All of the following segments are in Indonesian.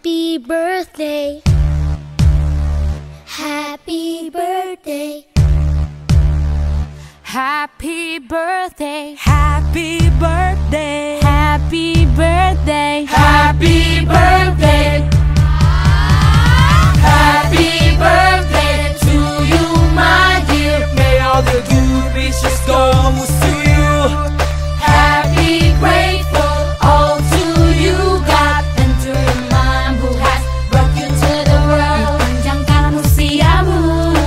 Happy birthday. Happy birthday. Happy birthday. Happy birthday. Happy birthday. Happy birthday. Happy birthday to you, my dear. May all the good wishes go to you. Happy, grateful, all to you, God. And to your mom who has brought you to the world. Panjangkan usiamu,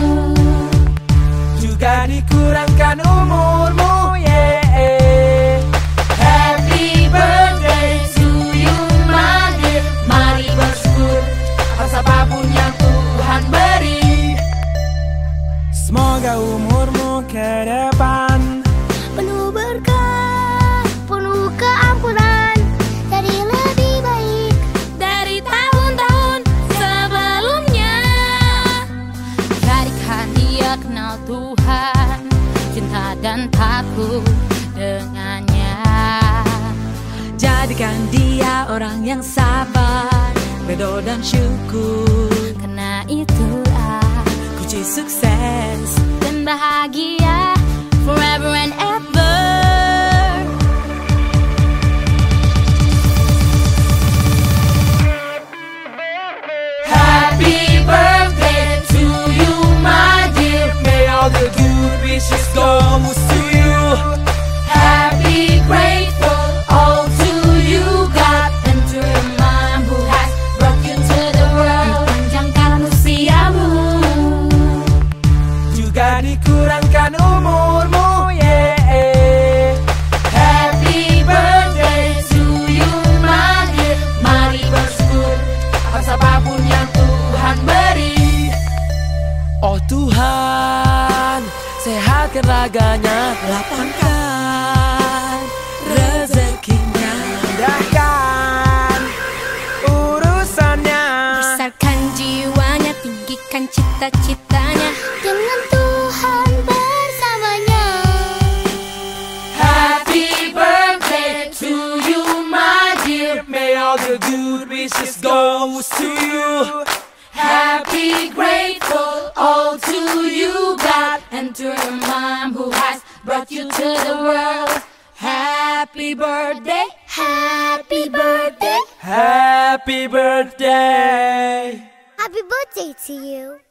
juga dikurangkan umurmu, yeah. Happy birthday to you, my dear. Mari bersyukur atas apapun yang Tuhan beri. Semoga umurmu ke depan Penuh berkah, penuh keampunan, jadi lebih baik Dari tahun-tahun sebelumnya. Jadikan dia kenal Tuhan, cinta dan takut dengannya. Jadikan dia orang yang sabar, ridho dan syukur. Karena itulah Kunci sukses dan bahagia forever and ever. Happy birthday to you, my dear. May all the good wishes go to you. Happy, grateful, all to you, God. And to your mom who has brought you to the world. Panjangkan usiamu, juga dikurangkan umurmu, yeah. Happy birthday to you, my dear. Mari bersyukur atas apapun yang Tuhan beri. Oh Tuhan, sehatkan raganya, lapangkan rezekinya, mudahkan urusannya. Besarkan jiwanya, tinggikan cita-citanya. dengan Tuhan bersamanya. Happy birthday to you, my dear. May all the good wishes go to you. Happy, grateful, all to you, God. And to your mom who has brought you to the world. Happy birthday. Happy birthday. Happy birthday. Happy birthday to you.